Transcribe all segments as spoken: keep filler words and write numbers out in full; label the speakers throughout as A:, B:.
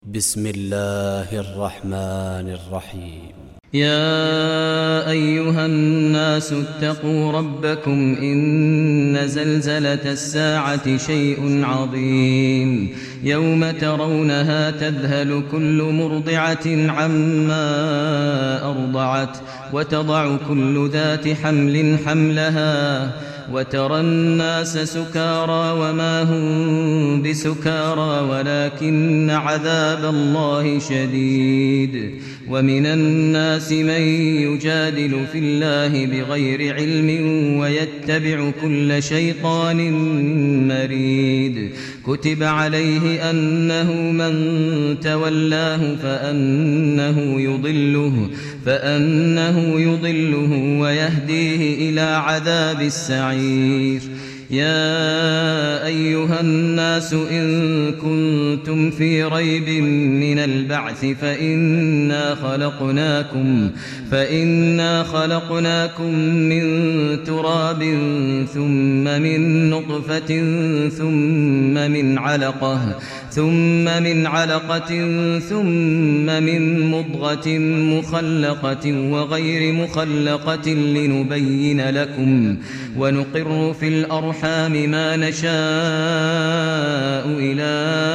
A: بسم الله الرحمن الرحيم.
B: يا أيها الناس اتقوا ربكم إن زلزلة الساعة شيء عظيم يوم ترونها تذهل كل مرضعة عما أرضعت وتضع كل ذات حمل حملها وترى الناس سكارى وما هم بسكارى ولكن عذاب الله شديد. ومن الناس من يجادل في الله بغير علم ويتبع كل شيطان مريد. كتب عليه أنه من تولاه فأنه يضله فأنه يضله ويهديه إلى عذاب السعير. يا أيها الناس إن كنتم في ريب من البعث فإنا خلقناكم فإنا خلقناكم من تراب ثم من نطفة ثم من علقة ثم من علقة ثم من مضغة مخلقة وغير مخلقة لنبين لكم ونقر في الأرحام ما نشاء إلى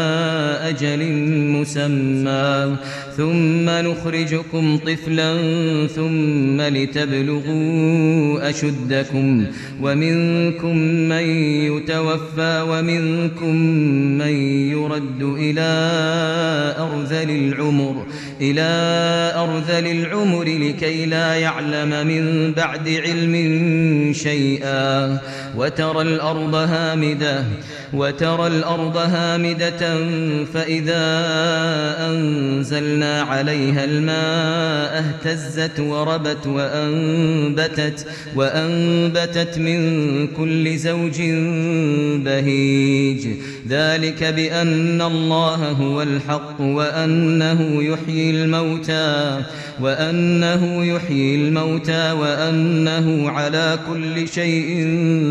B: أجل مسمى ثم نخرجكم طفلا ثم لتبلغوا أشدكم ومنكم من يتوفى ومنكم من يرد إلى أرذل العمر إلى أرذل العمر لكي لا يعلم من بعد علم شيئا. وترى الأرض هامدة وترى الأرض هامدة فإذا أنزلنا عليها الماء اهتزت وربت وأنبتت وأنبتت من كل زوج بهيج. ذلك بأن الله هو الحق وأنه يحيي الموتى وأنه يحيي الموتى وأنه على كل شيء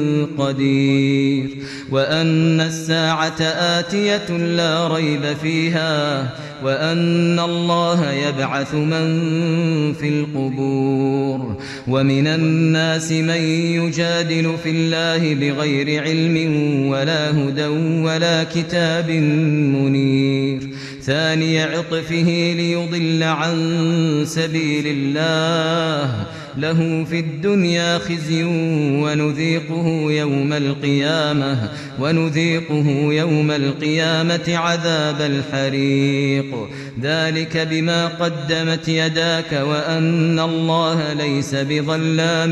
B: قدير وأن الساعة آتية لا ريب فيها وأن الله يبعث من في القبور. ومن الناس من يجادل في الله بغير علم ولا هدى ولا كتاب منير. ثاني عطفه ليضل عن سبيل الله له في الدنيا خزي ونذيقه يوم القيامة ونذيقه يوم القيامة عذاب الحريق. ذلك بما قدمت يداك وأن الله ليس بظلام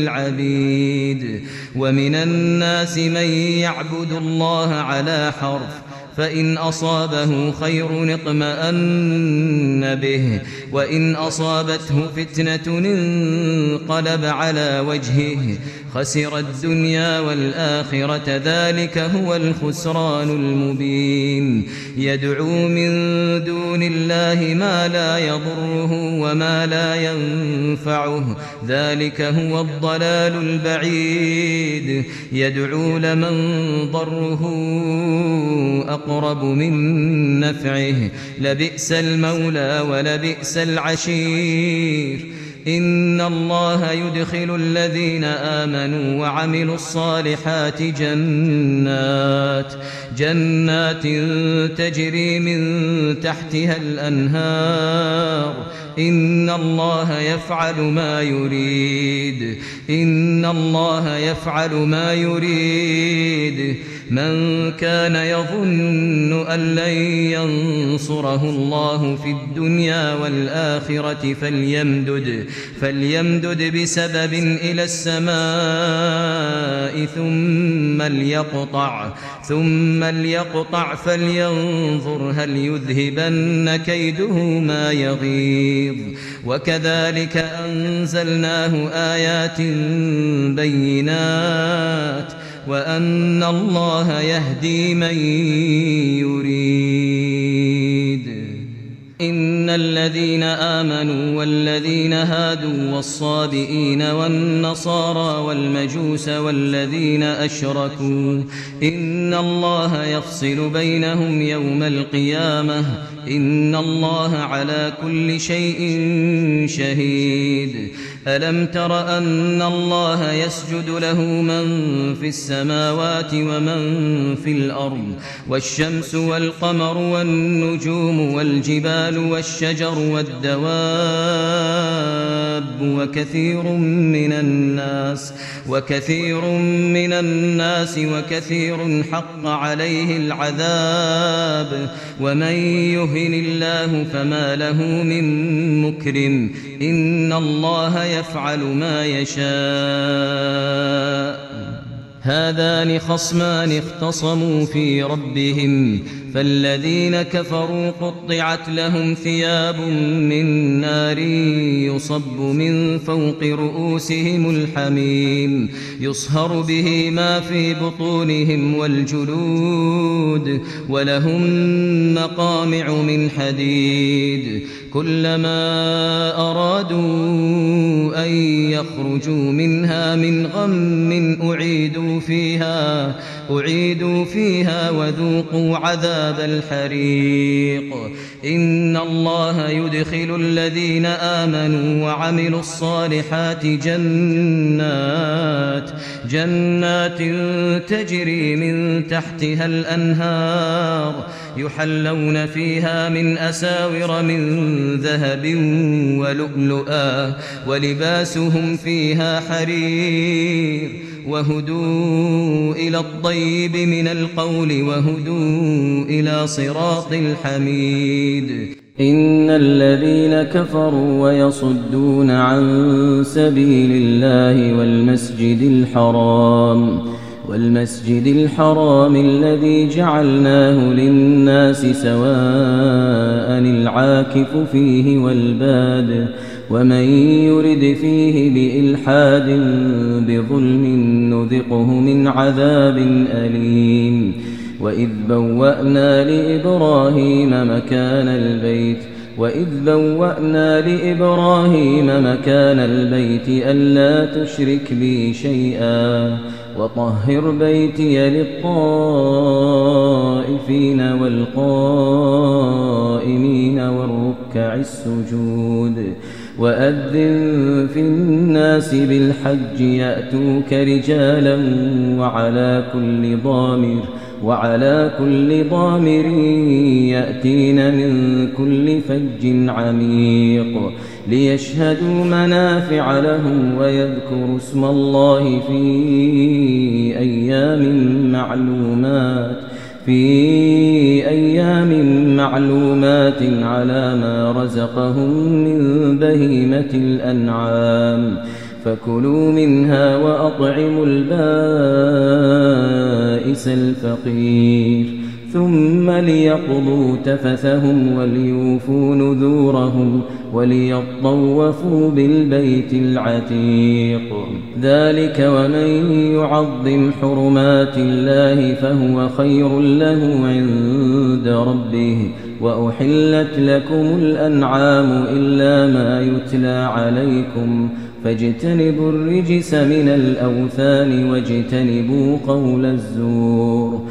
B: للعبيد. ومن الناس من يعبد الله على حرف فإن أصابه خير اطمأن به وإن أصابته فتنة انقلب على وجهه خسر الدنيا والآخرة. ذلك هو الخسران المبين. يدعو من دون الله ما لا يضره وما لا ينفعه ذلك هو الضلال البعيد. يدعو لمن ضره أقرب من نفعه لبئس المولى ولبئس العشير. إن الله يدخل الذين آمنوا وعملوا الصالحات جنات جنات تجري من تحتها الأنهار. إن الله يفعل ما يريد إن الله يفعل ما يريد. من كان يظن أن لن ينصره الله في الدنيا والآخرة فليمدد فليمدد بسبب إلى السماء ثم ليقطع ثم ليقطع فلينظر هل يذهبن كيده ما يغيظ. وكذلك أنزلناه آيات بينات وأن الله يهدي من يريد. إن الذين آمنوا والذين هادوا والصابئين والنصارى والمجوس والذين أشركوا إن الله يفصل بينهم يوم القيامة إن الله على كل شيء شهيد. ألم تر أن الله يسجد له من في السماوات ومن في الأرض والشمس والقمر والنجوم والجبال والشجر والدواب وكثير من الناس وكثير من الناس وكثير حق عليه العذاب ومن يهن الله فما له من مكرم إن الله يفعل ما يشاء. هذان خصمان اختصموا في ربهم فالذين كفروا قطعت لهم ثياب من نار يصب من فوق رؤوسهم الحميم يصهر به ما في بطونهم والجلود ولهم مقامع من حديد كلما أرادوا أن يخرجوا منها من غم أعيدوا فيها أعيدوا فيها وذوقوا عذاب الحريق. إن الله يدخل الذين آمنوا وعملوا الصالحات جنات جنات تجري من تحتها الأنهار يحلون فيها من أساور من ذهب ولؤلؤا ولباسهم فيها حرير وهدوا إلى الطيب من القول وهدوا إلى صراط الحميد. إن الذين كفروا ويصدون عن سبيل الله والمسجد الحرام والمسجد الحرام الذي جعلناه للناس سواء العاكف فيه والباد ومن يرد فيه بإلحاد بظلم نذقه من عذاب أليم. وإذ بوأنا لإبراهيم مكان البيت وإذ بوأنا لإبراهيم مكان البيت ألا تشرك بي شيئا وطهر بيتي للطائفين والقائمين والركع السجود. وأذن في الناس بالحج يأتوك رجالا وعلى كل ضامر وعلى كل ضامر يأتين من كل فج عميق ليشهدوا منافع لهم ويذكروا اسم الله في أيام معلومات في أيام معلومات على ما رزقهم من بهيمة الأنعام فكلوا منها وأطعموا البائس الفقير ثم ليقضوا تفثهم وليوفوا نذورهم وليطوفوا بالبيت العتيق. ذلك ومن يعظم حرمات الله فهو خير له عند ربه. وأحلت لكم الأنعام إلا ما يتلى عليكم فاجتنبوا الرجس من الأوثان واجتنبوا قول الزور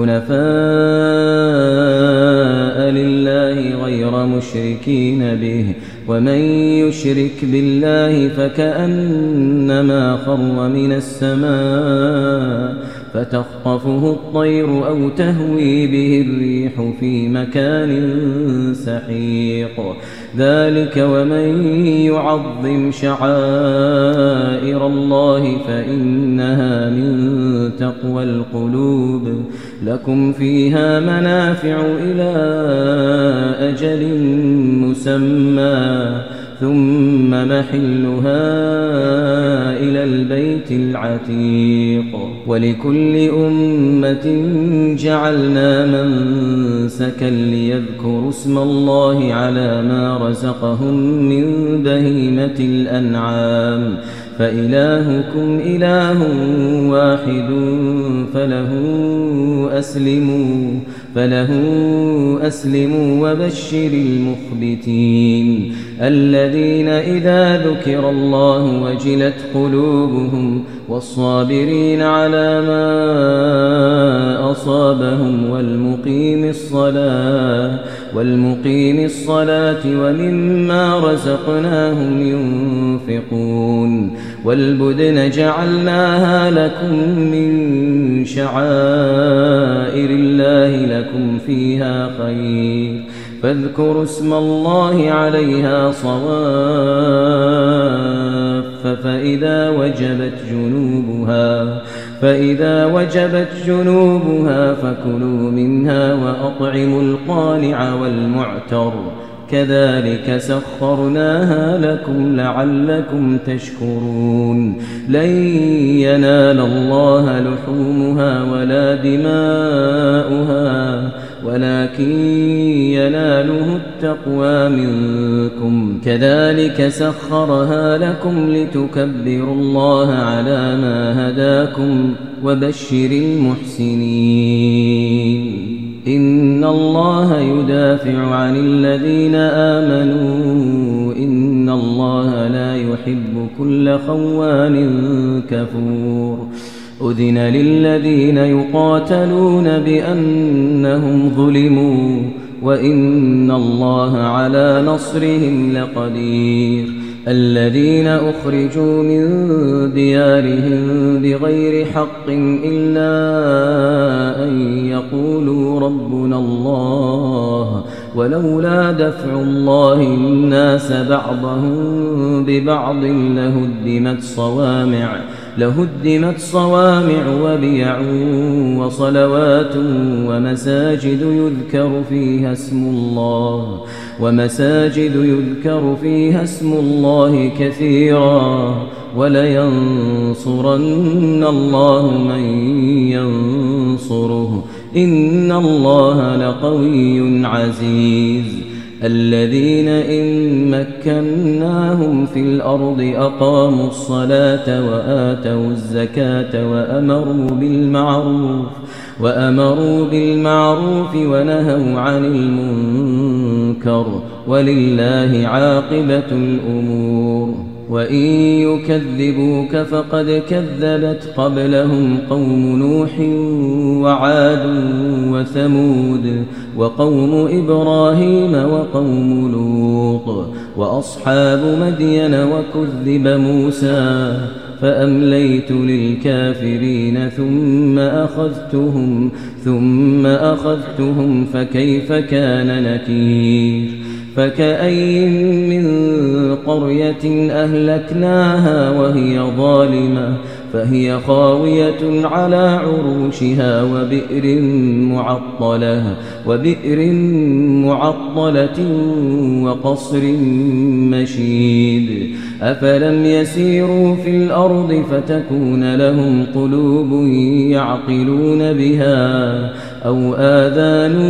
B: حنفاء لله غير مشركين به ومن يشرك بالله فكأنما خر من السماء فتخطفه الطير أو تهوي به الريح في مكان سحيق. ذلك ومن يعظم شعائر الله فإنها من تقوى القلوب. لكم فيها منافع إلى أجل مسمى ثم محلها إلى البيت العتيق. ولكل أمة جعلنا منسكا ليذكروا اسم الله على ما رزقهم من بهيمة الأنعام فإلهكم إله واحد فله أسلموا فله أسلموا وبشر المخبتين الذين إذا ذكر الله وجلت قلوبهم والصابرين على ما أصابهم والمقيم الصلاة والمقيم الصلاة ومما رزقناهم ينفقون والبدن جعلناها لكم من شعائر الله لكم فيها خير فاذكروا اسم الله عليها صواف فإذا وجبت جنوبها فإذا وجبت جنوبها فكلوا منها وأطعموا القانع والمعتر كذلك سخرناها لكم لعلكم تشكرون لن ينال الله لحومها ولا دماؤها ولكن يناله التقوى منكم كذلك سخرها لكم لتكبروا الله على ما هداكم وبشر المحسنين إن الله يدافع عن الذين آمنوا إن الله لا يحب كل خوان كفور أذن للذين يقاتلون بأنهم ظلموا وإن الله على نصرهم لقدير الذين أخرجوا من ديارهم بغير حق إلا أن يقولوا ربنا الله ولولا دفع الله الناس بعضهم ببعض لهدمت صوامع لهدمت صوامع وبيع وصلوات ومساجد يذكر فيها اسم الله ومساجد يذكر فيها اسم الله كثيرا ولينصرن الله من ينصره إن الله لقوي عزيز الذين إن مكناهم في الأرض أقاموا الصلاة وآتوا الزكاة وأمروا بالمعروف وأمروا بالمعروف ونهوا عن المنكر ولله عاقبة الأمور وإن يكذبوك فقد كذبت قبلهم قوم نوح وعاد وثمود وقوم إبراهيم وقوم لوط وأصحاب مدين وكذب موسى فأمليت للكافرين ثم أخذتهم ثم أخذتهم فكيف كان نكير فكأي من قرية أهلكناها وهي ظالمة فهي خاوية على عروشها وبئر معطلة وبئر معطلة وقصر مشيد أفلم يسيروا في الأرض فتكون لهم قلوب يعقلون بها أو آذان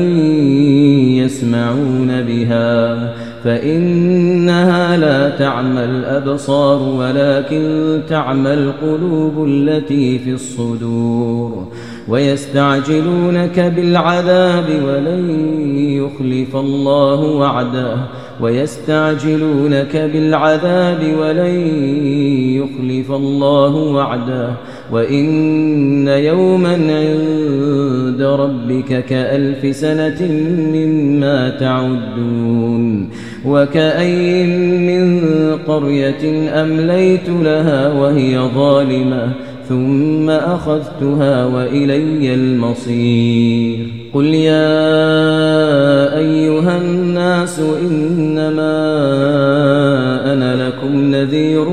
B: يسمعون بها فإنها لا تعمى الأبصار ولكن تعمى القلوب التي في الصدور ويستعجلونك بالعذاب ولن يخلف الله وعده ويستعجلونك بالعذاب ولن يخلف الله وعده وإن يوما عند ربك كألف سنة مما تعدون وكأي من قرية أمليت لها وهي ظالمة ثم أخذتها وإلي المصير قل يا أيها الناس إنما أنا لكم نذير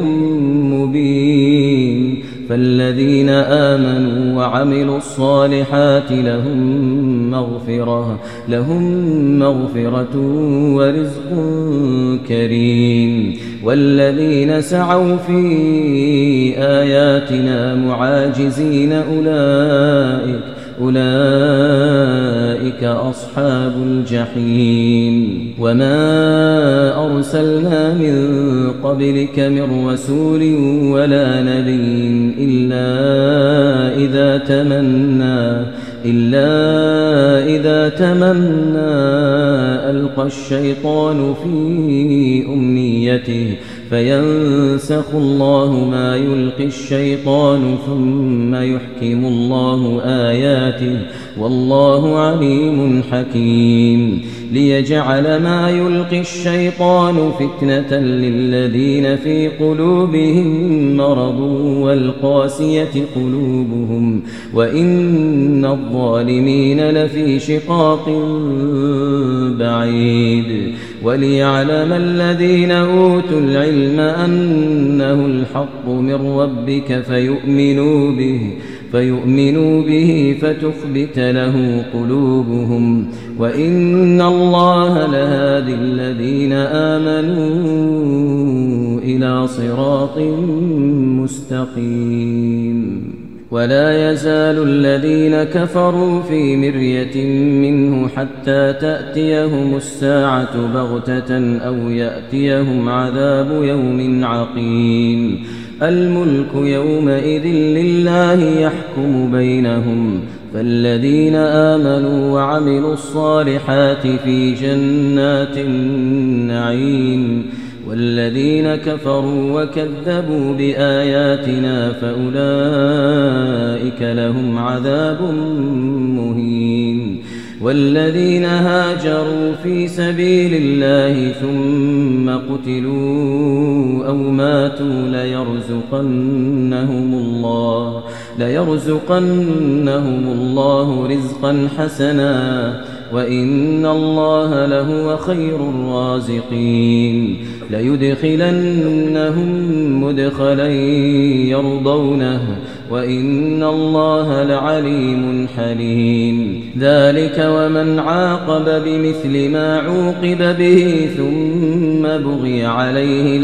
B: مبين فالذين آمنوا وعملوا الصالحات لهم مغفرة لهم مغفرة ورزق كريم والذين سعوا في آياتنا معاجزين أولئك أولئك أصحاب الجحيم. وما أرسلنا من قبلك من رسول ولا نبي إلا إذا تمنى إلا إذا تمنى ألقى الشيطان في أمنيته فينسخ الله ما يلقي الشيطان ثم يحكم الله آياته والله عليم حكيم. ليجعل ما يلقي الشيطان فتنة للذين في قلوبهم مرض والقاسية قلوبهم وإن الظالمين لفي شقاق بعيد. وليعلم الذين أوتوا العلم أنه الحق من ربك فيؤمنوا به فيؤمنوا به فتخبت له قلوبهم وإن الله لهادي الذين آمنوا إلى صراط مستقيم. ولا يزال الذين كفروا في مرية منه حتى تأتيهم الساعة بغتة أو يأتيهم عذاب يوم عقيم. الملك يومئذ لله يحكم بينهم فالذين آمنوا وعملوا الصالحات في جنات النعيم والذين كفروا وكذبوا بآياتنا فأولئك لهم عذاب مهين. والذين هاجروا في سبيل الله ثم قتلوا أو ماتوا ليرزقنهم الله ليرزقنهم الله رزقا حسنا وإن الله لهو خير الرازقين. ليدخلنهم مدخلا يرضونه وإن الله لعليم حليم. ذلك ومن عاقب بمثل ما عوقب به ثم بغي عليه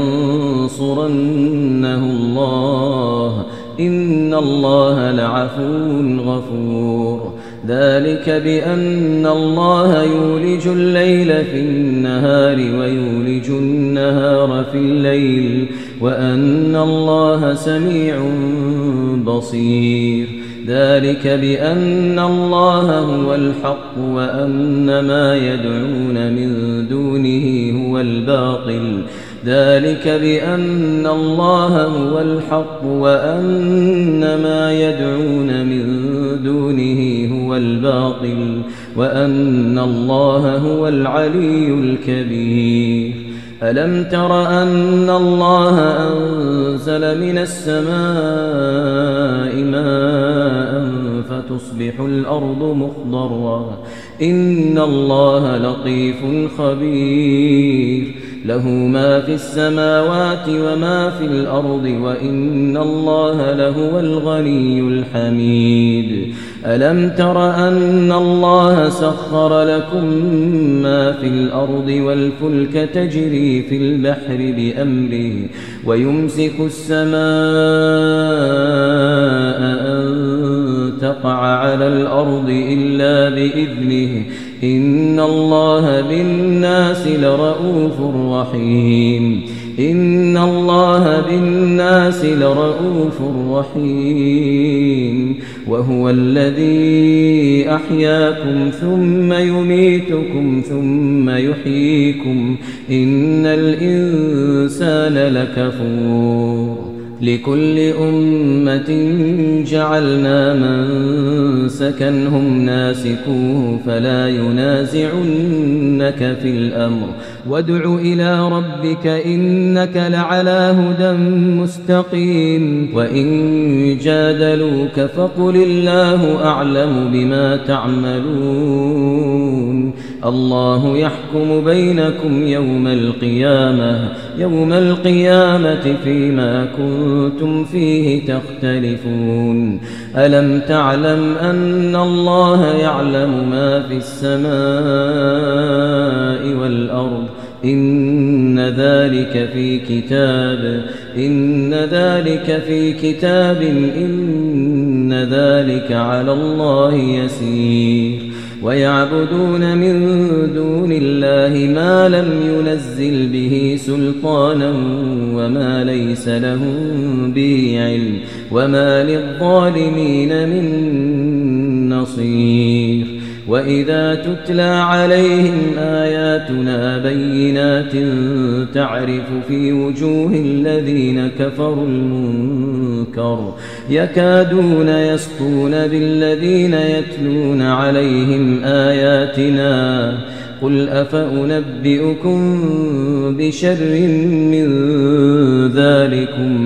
B: لينصرنه الله إن الله لعفو غفور. ذلك بأن الله يولج الليل في النهار ويولج النهار في الليل وأن الله سميع بصير. ذلك بأن الله هو الحق وأن ما يدعون من دونه هو الباطل. ذلك بأن الله هو الحق وأن ما يدعون من دونه هو الباطل وأن الله هو العلي الكبير. ألم تر أن الله أنزل من السماء ماء فتصبح الأرض مخضرا إن الله لطيف خبير. له ما في السماوات وما في الأرض وإن الله لهو الغني الحميد. ألم تر أن الله سخر لكم ما في الأرض والفلك تجري في البحر بأمره ويمسك السماء أن تقع على الأرض إلا بإذنه إن الله بالناس لرؤوف رحيم. إن الله بالناس لرؤوف رحيم. وهو الذي أحياكم ثم يميتكم ثم يحييكم إن الإنسان لكفور. لكل أمة جعلنا منسكا هم ناسكوه فلا ينازعنك في الأمر وادع إلى ربك إنك لعلى هدى مستقيم. وإن جادلوك فقل الله أعلم بما تعملون الله يحكم بينكم يوم القيامة يوم القيامة فيما كنتم فيه تختلفون. ألم تعلم أن الله يعلم ما في السماء والأرض إن ذلك في كتاب إن ذلك في كتاب إن إن ذلك على الله يسير ويعبدون من دون الله ما لم ينزل به سلطانا وما ليس لهم به علم وما للظالمين من نصير وإذا تتلى عليهم آياتنا بينات تعرف في وجوه الذين كفروا المنكر يكادون يسطون بالذين يتلون عليهم آياتنا قل أفأنبئكم بشر من ذلكم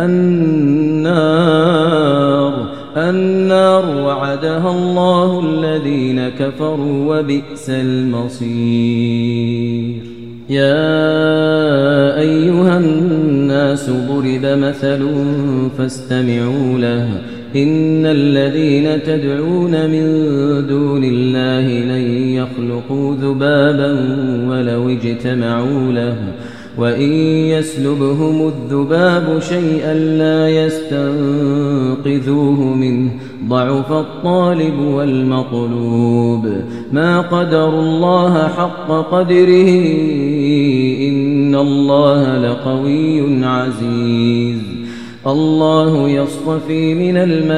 B: النار النار وعدها الله الذين كفروا وبئس المصير يا أيها الناس ضرب مثل فاستمعوا له إن الذين تدعون من دون الله لن يخلقوا ذبابا ولو اجتمعوا له وإن يسلبهم الذباب شيئا لا يستنقذوه منه ضعف الطالب والمطلوب ما قدروا الله حق قدره إن الله لقوي عزيز الله يصطفي من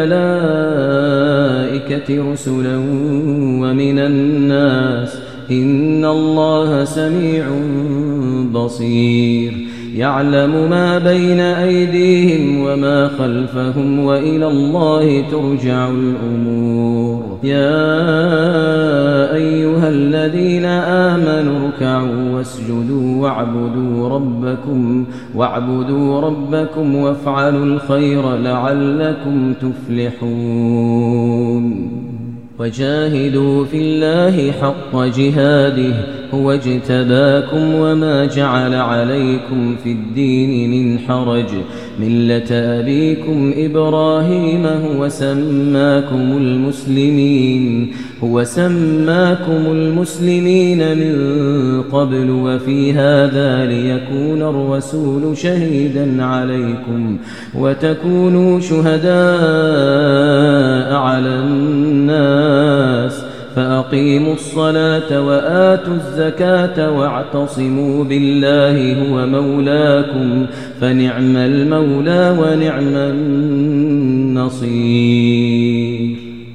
B: الملائكة رسلا ومن الناس إن الله سميع بصير يعلم ما بين أيديهم وما خلفهم وإلى الله ترجع الأمور يا أيها الذين آمنوا اركعوا واسجدوا واعبدوا ربكم واعبدوا ربكم وافعلوا الخير لعلكم تفلحون وجاهدوا في الله حق جهاده هو اجتباكم وما جعل عليكم في الدين من حرج ملة أبيكم إبراهيم هو سماكم المسلمين هو سماكم المسلمين من قبل وفي هذا ليكون الرسول شهيدا عليكم وتكونوا شهداء على الناس فأقيموا الصلاة وآتوا الزكاة واعتصموا بالله هو مولاكم فنعم المولى ونعم النصير